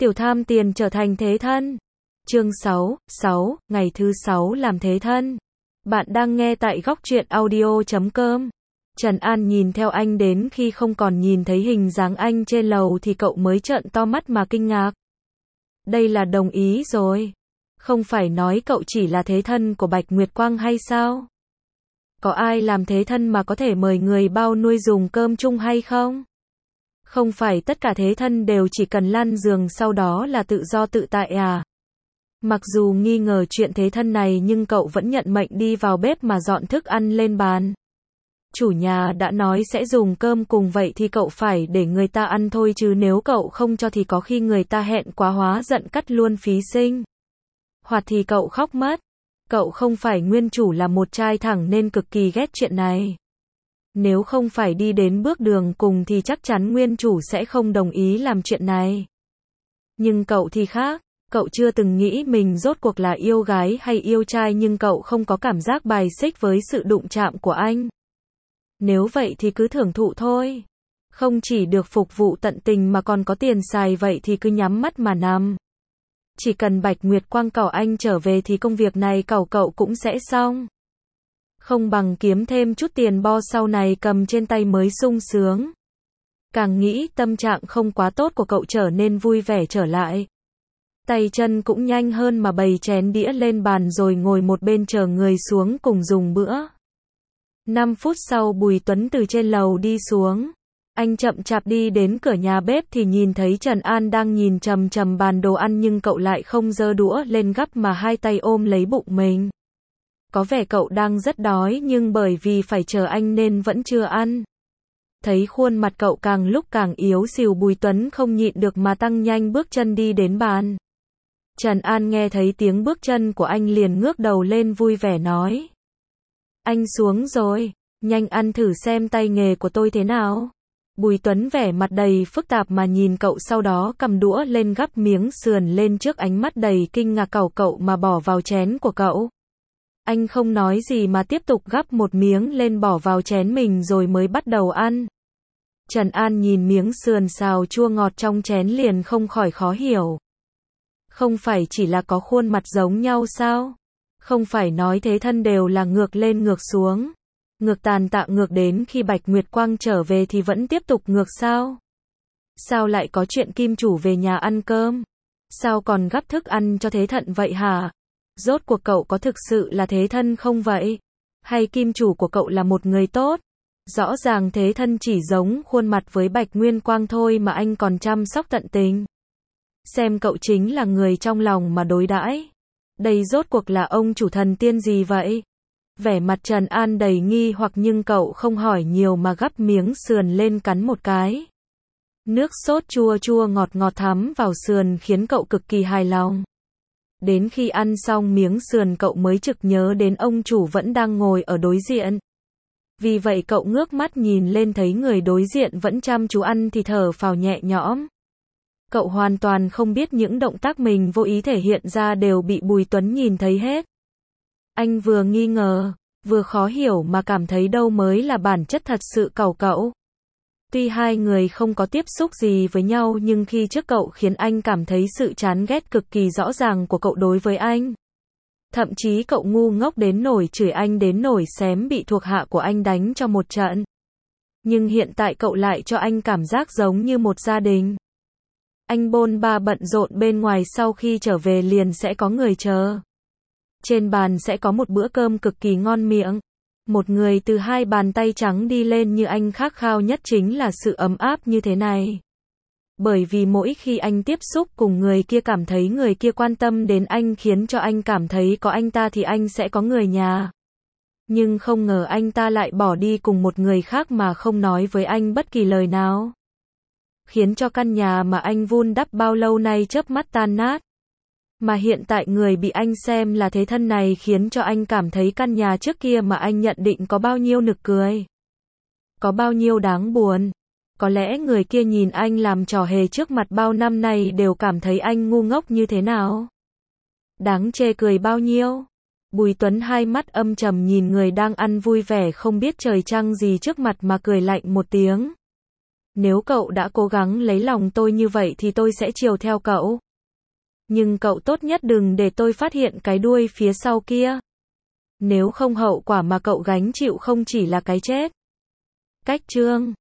Tiểu tham tiền trở thành thế thân. Chương 6, ngày thứ 6 làm thế thân. Bạn đang nghe tại góc truyện audio.com. Trần An nhìn theo anh đến khi không còn nhìn thấy hình dáng anh trên lầu thì cậu mới trợn to mắt mà kinh ngạc. Đây là đồng ý rồi. Không phải nói cậu chỉ là thế thân của Bạch Nguyệt Quang hay sao? Có ai làm thế thân mà có thể mời người bao nuôi dùng cơm chung hay không? Không phải tất cả thế thân đều chỉ cần lăn giường sau đó là tự do tự tại à? Mặc dù nghi ngờ chuyện thế thân này nhưng cậu vẫn nhận mệnh đi vào bếp mà dọn thức ăn lên bàn. Chủ nhà đã nói sẽ dùng cơm cùng vậy thì cậu phải để người ta ăn thôi chứ nếu cậu không cho thì có khi người ta hẹn quá hóa giận cắt luôn phí sinh. Hoặc thì cậu khóc mất. Cậu không phải nguyên chủ là một trai thẳng nên cực kỳ ghét chuyện này. Nếu không phải đi đến bước đường cùng thì chắc chắn nguyên chủ sẽ không đồng ý làm chuyện này. Nhưng cậu thì khác, cậu chưa từng nghĩ mình rốt cuộc là yêu gái hay yêu trai nhưng cậu không có cảm giác bài xích với sự đụng chạm của anh. Nếu vậy thì cứ thưởng thụ thôi. Không chỉ được phục vụ tận tình mà còn có tiền xài vậy thì cứ nhắm mắt mà nằm. Chỉ cần Bạch Nguyệt Quang cẩu anh trở về thì công việc này cậu cũng sẽ xong. Không bằng kiếm thêm chút tiền bo sau này cầm trên tay mới sung sướng. Càng nghĩ tâm trạng không quá tốt của cậu trở nên vui vẻ trở lại. Tay chân cũng nhanh hơn mà bày chén đĩa lên bàn rồi ngồi một bên chờ người xuống cùng dùng bữa. 5 phút sau Bùi Tuấn từ trên lầu đi xuống. Anh chậm chạp đi đến cửa nhà bếp thì nhìn thấy Trần An đang nhìn chằm chằm bàn đồ ăn nhưng cậu lại không giơ đũa lên gắp mà hai tay ôm lấy bụng mình. Có vẻ cậu đang rất đói nhưng bởi vì phải chờ anh nên vẫn chưa ăn. Thấy khuôn mặt cậu càng lúc càng yếu xìu Bùi Tuấn không nhịn được mà tăng nhanh bước chân đi đến bàn. Trần An nghe thấy tiếng bước chân của anh liền ngước đầu lên vui vẻ nói. Anh xuống rồi, nhanh ăn thử xem tay nghề của tôi thế nào. Bùi Tuấn vẻ mặt đầy phức tạp mà nhìn cậu sau đó cầm đũa lên gắp miếng sườn lên trước ánh mắt đầy kinh ngạc cậu mà bỏ vào chén của cậu. Anh không nói gì mà tiếp tục gắp một miếng lên bỏ vào chén mình rồi mới bắt đầu ăn. Trần An nhìn miếng sườn xào chua ngọt trong chén liền không khỏi khó hiểu. Không phải chỉ là có khuôn mặt giống nhau sao? Không phải nói thế thân đều là ngược lên ngược xuống. Ngược tàn tạ ngược đến khi Bạch Nguyệt Quang trở về thì vẫn tiếp tục ngược sao? Sao lại có chuyện kim chủ về nhà ăn cơm? Sao còn gắp thức ăn cho thế thận vậy hả? Rốt cuộc cậu có thực sự là thế thân không vậy? Hay kim chủ của cậu là một người tốt? Rõ ràng thế thân chỉ giống khuôn mặt với Bạch Nguyên Quang thôi mà anh còn chăm sóc tận tình. Xem cậu chính là người trong lòng mà đối đãi. Đây rốt cuộc là ông chủ thần tiên gì vậy? Vẻ mặt Trần An đầy nghi hoặc nhưng cậu không hỏi nhiều mà gắp miếng sườn lên cắn một cái. Nước sốt chua chua ngọt ngọt thấm vào sườn khiến cậu cực kỳ hài lòng. Đến khi ăn xong miếng sườn cậu mới chực nhớ đến ông chủ vẫn đang ngồi ở đối diện. Vì vậy cậu ngước mắt nhìn lên thấy người đối diện vẫn chăm chú ăn thì thở phào nhẹ nhõm. Cậu hoàn toàn không biết những động tác mình vô ý thể hiện ra đều bị Bùi Tuấn nhìn thấy hết. Anh vừa nghi ngờ, vừa khó hiểu mà cảm thấy đâu mới là bản chất thật sự cậu. Tuy hai người không có tiếp xúc gì với nhau nhưng khi trước cậu khiến anh cảm thấy sự chán ghét cực kỳ rõ ràng của cậu đối với anh. Thậm chí cậu ngu ngốc đến nổi chửi anh đến nổi xém bị thuộc hạ của anh đánh cho một trận. Nhưng hiện tại cậu lại cho anh cảm giác giống như một gia đình. Anh bôn ba bận rộn bên ngoài sau khi trở về liền sẽ có người chờ. Trên bàn sẽ có một bữa cơm cực kỳ ngon miệng. Một người từ hai bàn tay trắng đi lên như anh khát khao nhất chính là sự ấm áp như thế này. Bởi vì mỗi khi anh tiếp xúc cùng người kia cảm thấy người kia quan tâm đến anh khiến cho anh cảm thấy có anh ta thì anh sẽ có người nhà. Nhưng không ngờ anh ta lại bỏ đi cùng một người khác mà không nói với anh bất kỳ lời nào. Khiến cho căn nhà mà anh vun đắp bao lâu nay chớp mắt tan nát. Mà hiện tại người bị anh xem là thế thân này khiến cho anh cảm thấy căn nhà trước kia mà anh nhận định có bao nhiêu nực cười. Có bao nhiêu đáng buồn. Có lẽ người kia nhìn anh làm trò hề trước mặt bao năm nay đều cảm thấy anh ngu ngốc như thế nào. Đáng chê cười bao nhiêu. Bùi Tuấn hai mắt âm trầm nhìn người đang ăn vui vẻ không biết trời trăng gì trước mặt mà cười lạnh một tiếng. Nếu cậu đã cố gắng lấy lòng tôi như vậy thì tôi sẽ chiều theo cậu. Nhưng cậu tốt nhất đừng để tôi phát hiện cái đuôi phía sau kia. Nếu không hậu quả mà cậu gánh chịu không chỉ là cái chết. Cách chương